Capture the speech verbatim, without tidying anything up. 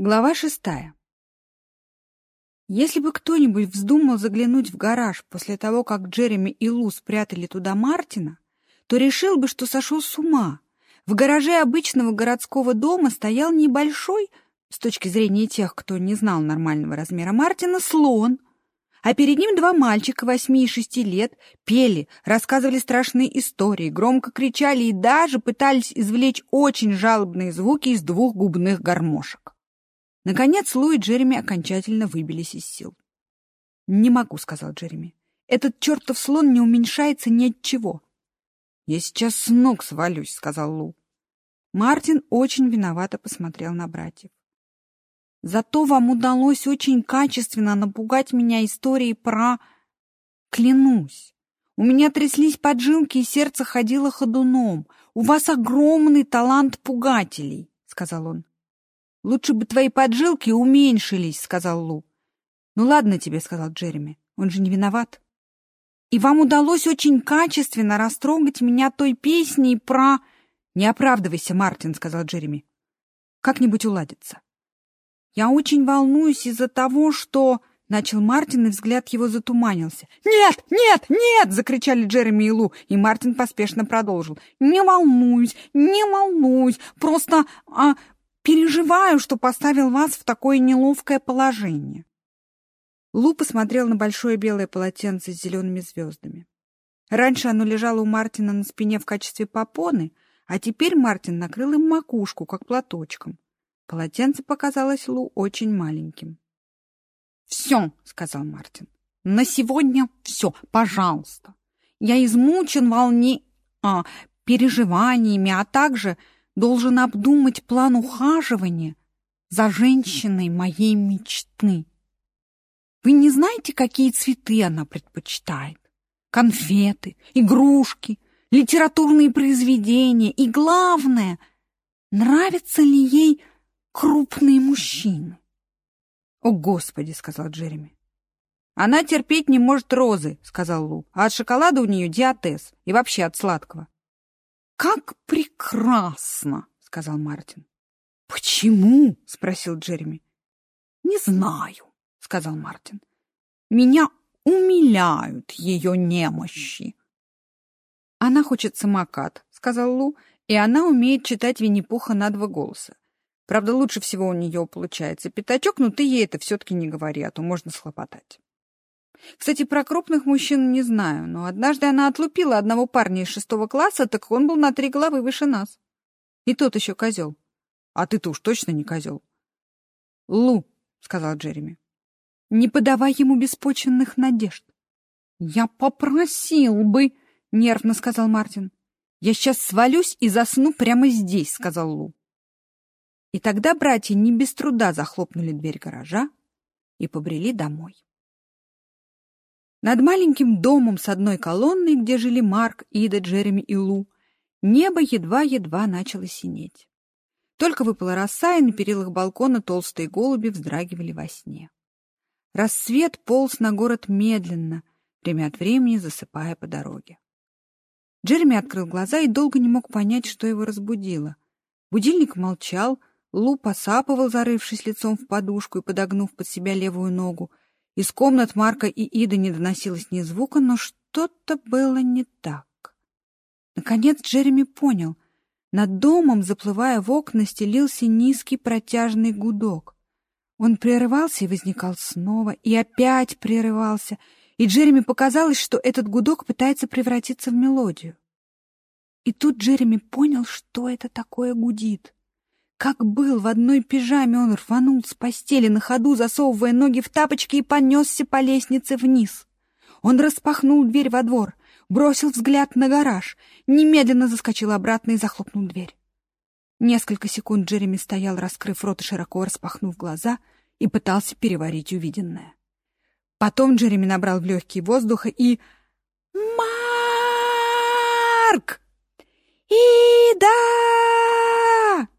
Глава шестая. Если бы кто-нибудь вздумал заглянуть в гараж после того, как Джереми и Лу спрятали туда Мартина, то решил бы, что сошел с ума. В гараже обычного городского дома стоял небольшой, с точки зрения тех, кто не знал нормального размера Мартина, слон, а перед ним два мальчика восьми и шести лет пели, рассказывали страшные истории, громко кричали и даже пытались извлечь очень жалобные звуки из двух губных гармошек. Наконец Лу и Джереми окончательно выбились из сил. «Не могу», — сказал Джереми. «Этот чертов слон не уменьшается ни от чего». «Я сейчас с ног свалюсь», — сказал Лу. Мартин очень виновато посмотрел на братьев. «Зато вам удалось очень качественно напугать меня историей про... Клянусь, у меня тряслись поджилки и сердце ходило ходуном. У вас огромный талант пугателей», — сказал он. «Лучше бы твои поджилки уменьшились», — сказал Лу. «Ну ладно тебе», — сказал Джереми, — «он же не виноват». «И вам удалось очень качественно растрогать меня той песней про...» «Не оправдывайся, Мартин», — сказал Джереми. «Как-нибудь уладится». «Я очень волнуюсь из-за того, что...» — начал Мартин, и взгляд его затуманился. «Нет, нет, нет!» — закричали Джереми и Лу, и Мартин поспешно продолжил. «Не волнуюсь, не волнуюсь, просто... А... переживаю, что поставил вас в такое неловкое положение». Лу посмотрел на большое белое полотенце с зелеными звездами. Раньше оно лежало у Мартина на спине в качестве попоны, а теперь Мартин накрыл им макушку, как платочком. Полотенце показалось Лу очень маленьким. «Все», — сказал Мартин, — «на сегодня все, пожалуйста. Я измучен волне... а, переживаниями, а также... должен обдумать план ухаживания за женщиной моей мечты. Вы не знаете, какие цветы она предпочитает? Конфеты, игрушки, литературные произведения и, главное, нравятся ли ей крупные мужчины?» «О, Господи!» — сказал Джереми. «Она терпеть не может розы», — сказал Лу, «а от шоколада у нее диатез и вообще от сладкого». «Как прекрасно!» — сказал Мартин. «Почему?» — спросил Джереми. «Не знаю», — сказал Мартин. «Меня умиляют ее немощи». «Она хочет самокат», — сказал Лу, «и она умеет читать Винни-Пуха на два голоса. Правда, лучше всего у нее получается пятачок, но ты ей это все-таки не говори, а то можно схлопотать. Кстати, про крупных мужчин не знаю, но однажды она отлупила одного парня из шестого класса, так он был на три головы выше нас. И тот еще козел. А ты-то уж точно не козел». «Лу», — сказал Джереми, — «не подавай ему беспочвенных надежд». «Я попросил бы», — нервно сказал Мартин. «Я сейчас свалюсь и засну прямо здесь», — сказал Лу. И тогда братья не без труда захлопнули дверь гаража и побрели домой. Над маленьким домом с одной колонной, где жили Марк, Ида, Джереми и Лу, небо едва-едва начало синеть. Только выпала роса, и на перилах балкона толстые голуби вздрагивали во сне. Рассвет полз на город медленно, время от времени засыпая по дороге. Джереми открыл глаза и долго не мог понять, что его разбудило. Будильник молчал, Лу посапывал, зарывшись лицом в подушку и подогнув под себя левую ногу. Из комнат Марка и Иды не доносилось ни звука, но что-то было не так. Наконец Джереми понял. Над домом, заплывая в окна, стелился низкий протяжный гудок. Он прерывался и возникал снова, и опять прерывался, и Джереми показалось, что этот гудок пытается превратиться в мелодию. И тут Джереми понял, что это такое гудит. Как был в одной пижаме, он рванул с постели на ходу, засовывая ноги в тапочки, и понесся по лестнице вниз. Он распахнул дверь во двор, бросил взгляд на гараж, немедленно заскочил обратно и захлопнул дверь. Несколько секунд Джереми стоял, раскрыв рот и широко распахнув глаза, и пытался переварить увиденное. Потом Джереми набрал в легкие воздуха и... «Марк! Ида!»